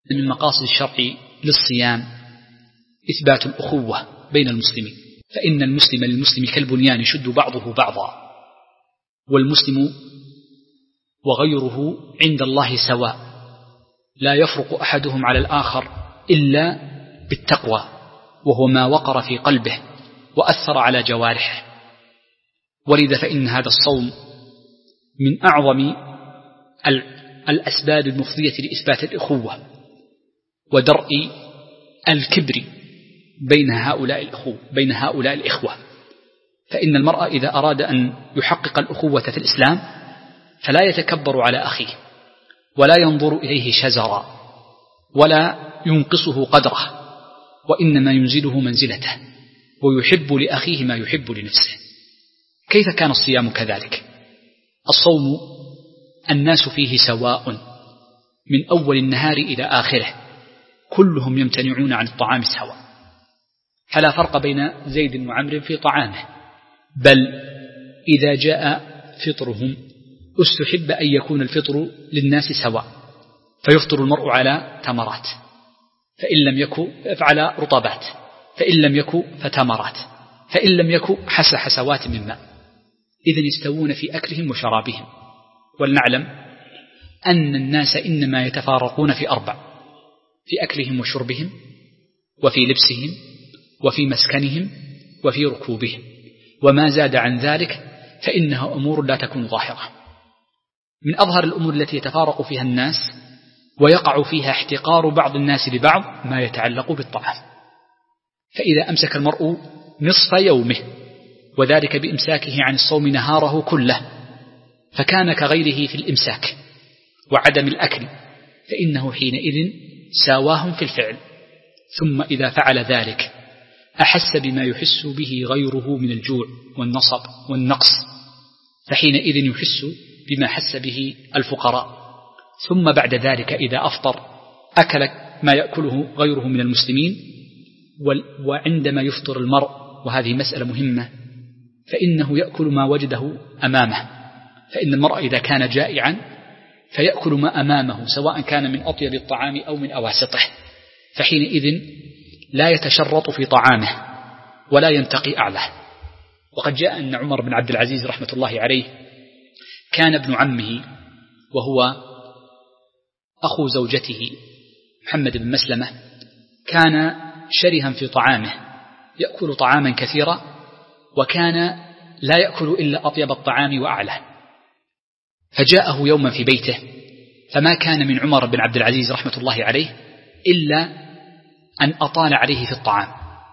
من مقاصد الشرع للصيام إثبات الأخوة بين المسلمين، فإن المسلم للمسلم كالبنيان يشد بعضه بعضا، والمسلم وغيره عند الله سواء، لا يفرق أحدهم على الآخر إلا بالتقوى، وهو ما وقر في قلبه وأثر على جوارحه. ولذا فإن هذا الصوم من أعظم الأسباب المفضية لإثبات الأخوة ودرء الكبر بين هؤلاء الإخوة. فإن المرء إذا أراد أن يحقق الأخوة في الإسلام فلا يتكبر على أخيه، ولا ينظر إليه شزرا، ولا ينقصه قدره، وإنما ينزله منزلته، ويحب لأخيه ما يحب لنفسه. كيف كان الصيام كذلك؟ الصوم الناس فيه سواء من أول النهار إلى آخره، كلهم يمتنعون عن الطعام سواء، فلا فرق بين زيد وعمر في طعامه، بل إذا جاء فطرهم استحب أن يكون الفطر للناس سواء، فيفطر المرء على تمرات، فإن لم يكن على رطبات، فإن لم يكن فتمرات، فإن لم يكن حسوات من ماء. إذن يستوون في أكلهم وشرابهم. ولنعلم أن الناس إنما يتفارقون في 4: في أكلهم وشربهم، وفي لبسهم، وفي مسكنهم، وفي ركوبهم، وما زاد عن ذلك فإنها أمور لا تكون ظاهرة. من أظهر الأمور التي يتفارق فيها الناس ويقع فيها احتقار بعض الناس لبعض ما يتعلق بالطعام. فإذا أمسك المرء نصف يومه، وذلك بإمساكه عن الصوم نهاره كله، فكان كغيره في الإمساك وعدم الأكل، فإنه حينئذ ساواهم في الفعل. ثم إذا فعل ذلك أحس بما يحس به غيره من الجوع والنصب والنقص، فحينئذ يحس بما حس به الفقراء. ثم بعد ذلك إذا أفطر أكل ما يأكله غيره من المسلمين. وعندما يفطر المرء، وهذه مسألة مهمة، فإنه يأكل ما وجده أمامه، فإن المرء إذا كان جائعا فيأكل ما أمامه، سواء كان من أطيب الطعام أو من أواسطه، فحينئذ لا يتشرط في طعامه ولا ينتقي أعلاه. وقد جاء أن عمر بن عبد العزيز رحمة الله عليه كان ابن عمه، وهو أخو زوجته محمد بن مسلمة، كان شرها في طعامه، يأكل طعاما كثيرا، وكان لا يأكل إلا أطيب الطعام وأعلاه. فجاءه يوما في بيته، فما كان من عمر بن عبد العزيز رحمة الله عليه إلا أن أطال عليه في الطعام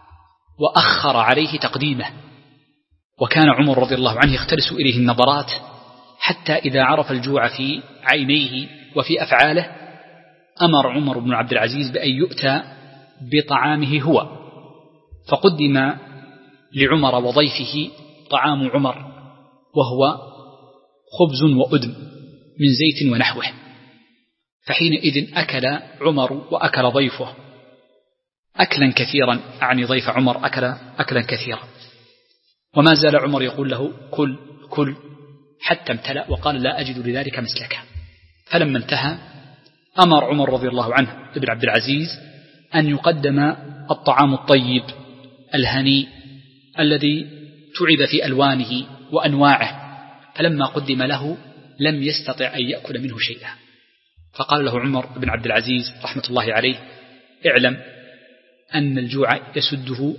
وأخر عليه تقديمه. وكان عمر رضي الله عنه يختلس إليه النظرات، حتى إذا عرف الجوع في عينيه وفي أفعاله أمر عمر بن عبد العزيز بأن يؤتى بطعامه هو، فقدم لعمر وضيفه طعام عمر، وهو خبز وأدم من زيت ونحوه. فحينئذ أكل عمر وأكل ضيفه أكلا كثيرا، أعني ضيف عمر أكلا كثيرا، وما زال عمر يقول له كل كل حتى امتلأ، وقال لا أجد لذلك مثلك. فلما انتهى أمر عمر رضي الله عنه ابن عبد العزيز أن يقدم الطعام الطيب الهنيء الذي تعب في ألوانه وأنواعه، فلما قدم له لم يستطع أن يأكل منه شيئا. فقال له عمر بن عبد العزيز رحمة الله عليه: اعلم أن الجوع يسده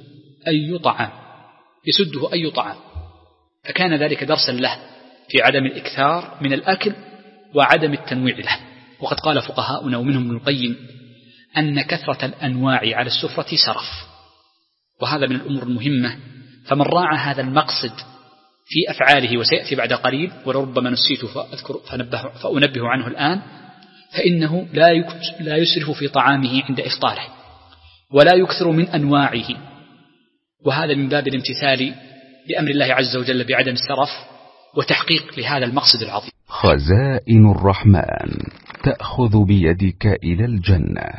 أي طعام. فكان ذلك درسا له في عدم الإكثار من الأكل وعدم التنويع له. وقد قال فقهاؤنا ومنهم ابن القيم أن كثرة الأنواع على السفرة سرف، وهذا من الأمور المهمة. فمن راعى هذا المقصد في أفعاله، وسيأتي بعد قليل ولربما نسيت فأنبه عنه الآن، فإنه لا يسرف في طعامه عند إفطاره، ولا يكثر من أنواعه، وهذا من باب الامتثال بأمر الله عز وجل بعدم السرف وتحقيق لهذا المقصد العظيم. خزائن الرحمن تأخذ بيدك إلى الجنة.